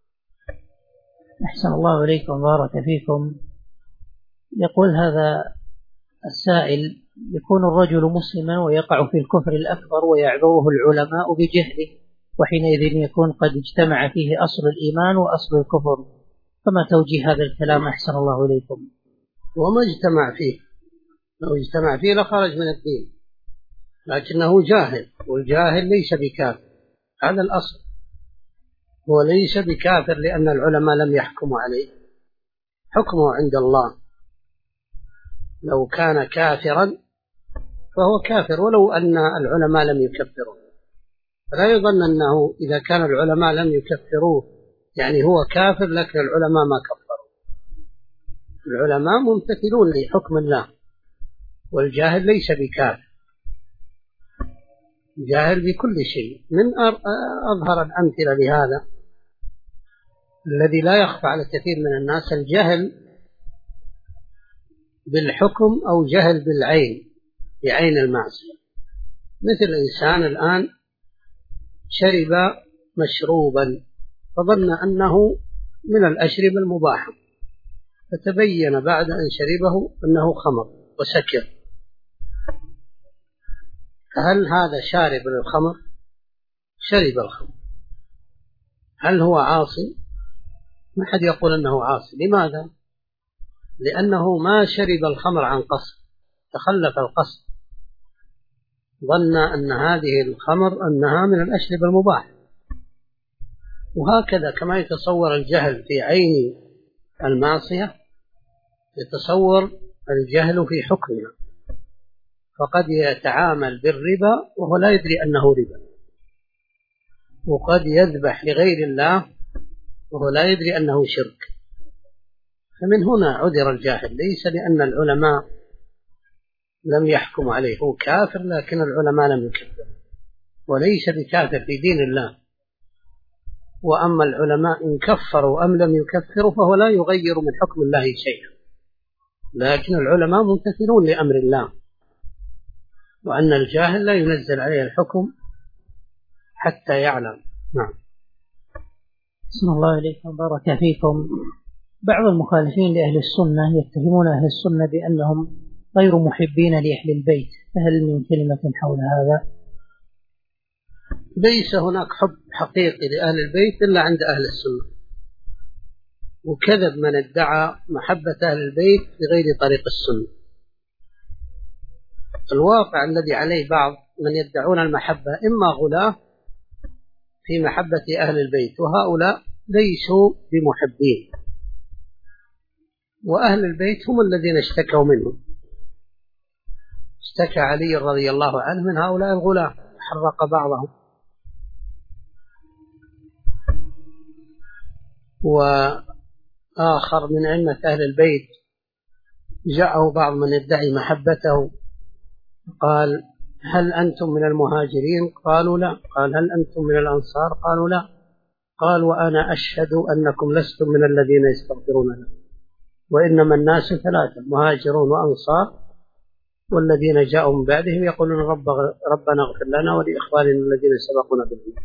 أحسن الله إليكم وبارك فيكم. يقول هذا السائل: يكون الرجل مسلما ويقع في الكفر الأكبر ويعذره العلماء بجهله، وحينئذ يكون قد اجتمع فيه أصل الإيمان وأصل الكفر، فما توجيه هذا الكلام أحسن الله إليكم؟ وما اجتمع فيه، لو اجتمع فيه لخرج من الدين، لكنه جاهل، والجاهل ليس بكافر، هذا الأصل. هو ليس بكافر لأن العلماء لم يحكموا عليه، حكمه عند الله. لو كان كافرا فهو كافر ولو أن العلماء لم يكفروه، فلا يظن أنه إذا كان العلماء لم يكفروه يعني هو كافر، لكن العلماء ما كفروا. العلماء ممتثلون لحكم الله، والجاهل ليس بكافر، جاهل بكل شيء. من أظهر الأمثلة لهذا الذي لا يخفى على كثير من الناس الجهل بالحكم أو جهل بالعين، بعين المعصية. مثل إنسان الآن شرب مشروبا فظن أنه من الأشربة المباحة، فتبين بعد أن شربه أنه خمر وسكر، فهل هذا شارب للخمر؟ شرب الخمر، هل هو عاصي؟ ما حد يقول أنه عاصي. لماذا؟ لأنه ما شرب الخمر عن قصد، تخلف القصد، ظن أن هذه الخمر أنها من الأشربة المباحة. وهكذا كما يتصور الجهل في عين المعصية يتصور الجهل في حكمها، فقد يتعامل بالربا وهو لا يدري أنه ربا، وقد يذبح لغير الله وهو لا يدري أنه شرك. فمن هنا عذر الجاهل، ليس لأن العلماء لم يحكم عليه، هو كافر لكن العلماء لم يكفر، وليس بكافر في دين الله. وأما العلماء إن كفروا أم لم يكفروا فهو لا يغير من حكم الله شيئا، لكن العلماء ممتثلون لأمر الله، وأن الجاهل لا ينزل عليه الحكم حتى يعلم. نعم. بسم الله إليكم بارك فيكم. بعض المخالفين لأهل السنة يتهمون أهل السنة بأنهم غير محبين لأهل البيت، فهل من كلمة حول هذا؟ ليس هناك حب حقيقي لأهل البيت إلا عند أهل السنة، وكذب من ادعى محبة أهل البيت بغير طريق السنة. الواقع الذي عليه بعض من يدعون المحبة إما غلاة في محبة أهل البيت، وهؤلاء ليسوا بمحبين، وأهل البيت هم الذين اشتكوا منهم. اشتكى علي رضي الله عنه من هؤلاء الغلاة، حرق بعضهم. وآخر من أئمة أهل البيت جاءه بعض من يدعي محبته، قال: هل أنتم من المهاجرين؟ قالوا لا. قال: هل أنتم من الأنصار؟ قالوا لا. قال: وأنا أشهد أنكم لستم من الذين يستغفرون لكم، وإنما الناس ثلاثة: مهاجرون وأنصار والذين جاءوا من بعدهم يقولون ربنا اغفر لنا ولإخواننا الذين سبقونا بالإيمان.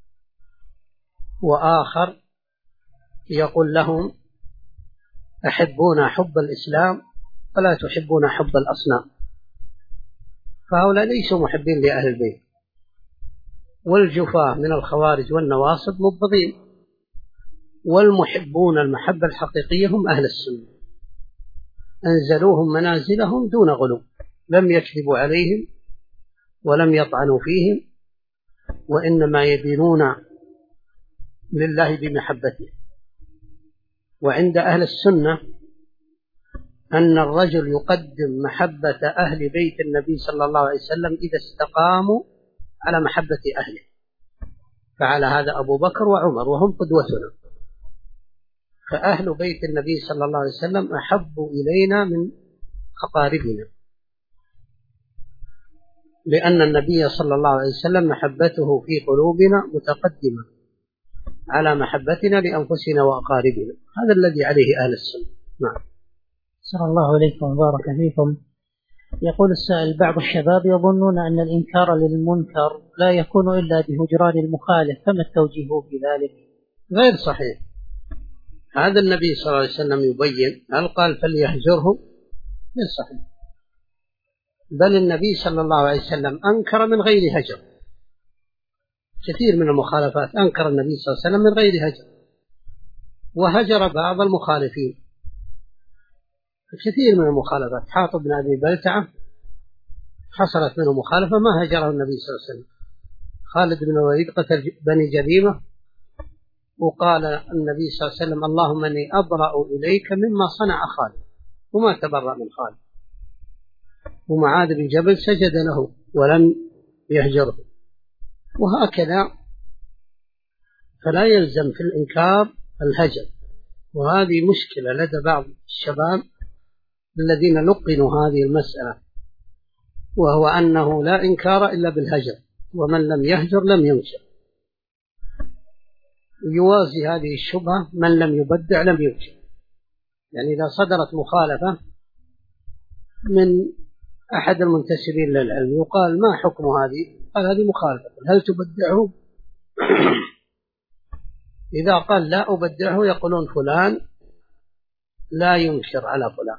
وآخر يقول لهم أحبون حب الإسلام ولا تحبون حب الأصنام. فهؤلاء ليسوا محبين لأهل البيت. والجفاة من الخوارج والنواصب مبغضين، والمحبون المحبة الحقيقية هم أهل السنة، أنزلوهم منازلهم دون غلو، لم يكذبوا عليهم ولم يطعنوا فيهم، وإنما يدينون لله بمحبته. وعند أهل السنة أن الرجل يقدم محبة أهل بيت النبي صلى الله عليه وسلم إذا استقاموا على محبة أهله، فعلى هذا أبو بكر وعمر وهم قدوتنا. فأهل بيت النبي صلى الله عليه وسلم أحب إلينا من أقاربنا، لأن النبي صلى الله عليه وسلم محبته في قلوبنا متقدمة على محبتنا لأنفسنا وأقاربنا. هذا الذي عليه أهل السنة. نعم. صلى الله عليكم وبارك فيكم. يقول السائل: بعض الشباب يظنون أن الإنكار للمنكر لا يكون إلا بهجران المخالف، فما التوجيه في ذلك؟ غير صحيح. هذا النبي صلى الله عليه وسلم يبين، هل قال فليهجره؟ غير صحيح. بل النبي صلى الله عليه وسلم أنكر من غير هجر. كثير من المخالفات أنكر النبي صلى الله عليه وسلم من غير هجر، وهجر بعض المخالفين. كثير من المخالفات، حاطب بن أبي بلتعة حصلت منه مخالفة ما هجره النبي صلى الله عليه وسلم. خالد بن الوليد قتل بني جذيمة، وقال النبي صلى الله عليه وسلم: اللهم إني أبرأ إليك مما صنع خالد، وما تبرأ من خالد. ومعاذ بن جبل سجد له ولم يهجره. وهكذا، فلا يلزم في الإنكار الهجر. وهذه مشكلة لدى بعض الشباب الذين لقنوا هذه المسألة، وهو أنه لا إنكار إلا بالهجر، ومن لم يهجر لم ينكر. يوازي هذه الشبهة من لم يبدع لم ينكر. يعني إذا صدرت مخالفة من أحد المنتسبين للعلم يقال: ما حكم هذه؟ قال: هذه مخالفة، هل تبدعه؟ إذا قال: لا أبدعه، يقولون فلان لا ينكر على فلان.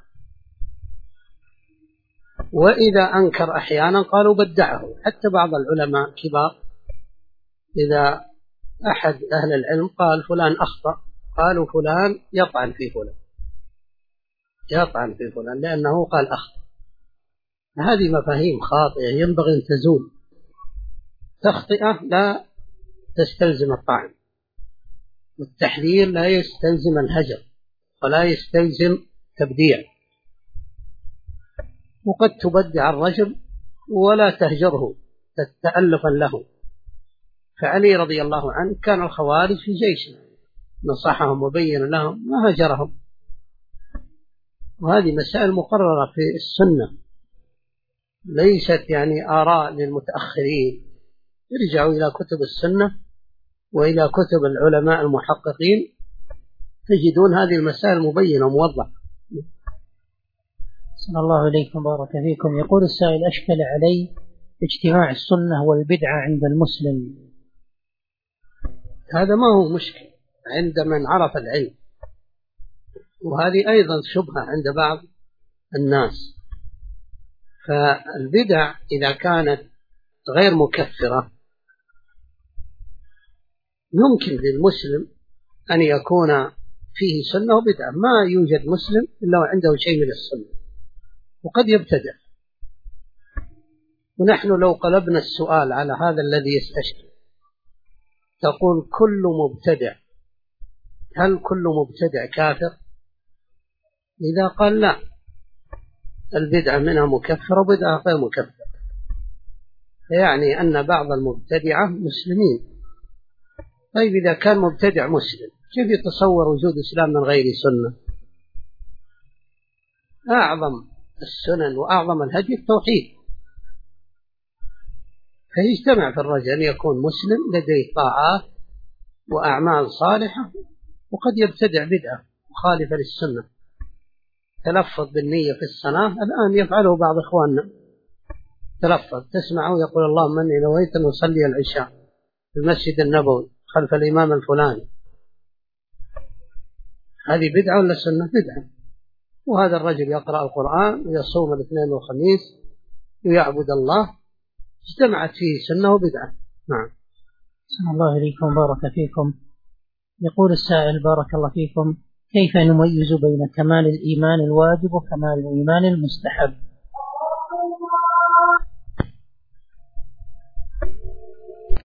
وإذا أنكر أحيانا قالوا بدعه. حتى بعض العلماء كبار إذا أحد أهل العلم قال فلان أخطأ، قالوا فلان يطعن في فلان، يطعن في فلان لأنه قال أخطأ. هذه مفاهيم خاطئة ينبغي أن تزول. تخطئة لا تستلزم الطعن، والتحذير لا يستلزم الهجر، ولا يستلزم تبديع. وقد تبدع الرجل ولا تهجره تألفا له. فعلي رضي الله عنه كان الخوارج في جيش، نصحهم وبين لهم ما هجرهم. وهذه مسائل مقررة في السنة، ليست يعني آراء للمتأخرين. ارجعوا إلى كتب السنة وإلى كتب العلماء المحققين تجدون هذه المسائل مبينة وموضحة. صلى الله عليكم وبارك فيكم. يقول السائل: أشكل علي اجتماع السنة والبدعة عند المسلم. هذا ما هو مشكل عند من عرف العلم، وهذه أيضا شبهة عند بعض الناس. فالبدع إذا كانت غير مكفرة يمكن للمسلم أن يكون فيه سنة وبدعة. ما يوجد مسلم إلا وعنده شيء من السنة، وقد يبتدع. ونحن لو قلبنا السؤال على هذا الذي يستشكل، تقول كل مبتدع، هل كل مبتدع كافر؟ إذا قال لا، البدعة منها مكفرة وبدعة غير مكفرة، يعني أن بعض المبتدعة مسلمين. طيب إذا كان مبتدع مسلم كيف يتصور وجود إسلام من غير سنة؟ أعظم السنن وأعظم الهدي التوحيد. فيجتمع في الرجل أن يكون مسلم لديه طاعات وأعمال صالحة، وقد يبتدع بدعة مخالفة للسنة. تلفظ بالنية في الصلاة الآن يفعله بعض إخواننا، تلفظ تسمعه يقول اللهم إني نويت أن أصلي العشاء في المسجد النبوي خلف الإمام الفلاني. هذه بدعة ولا سنة؟ بدعة. وهذا الرجل يقرأ القرآن ويصوم الاثنين والخميس ويعبد الله، اجتمعت فيه سنة وبدعة. نعم. أحسن الله إليكم، بارك فيكم. يقول السائل بارك الله فيكم: كيف نميز بين كمال الإيمان الواجب وكمال الإيمان المستحب؟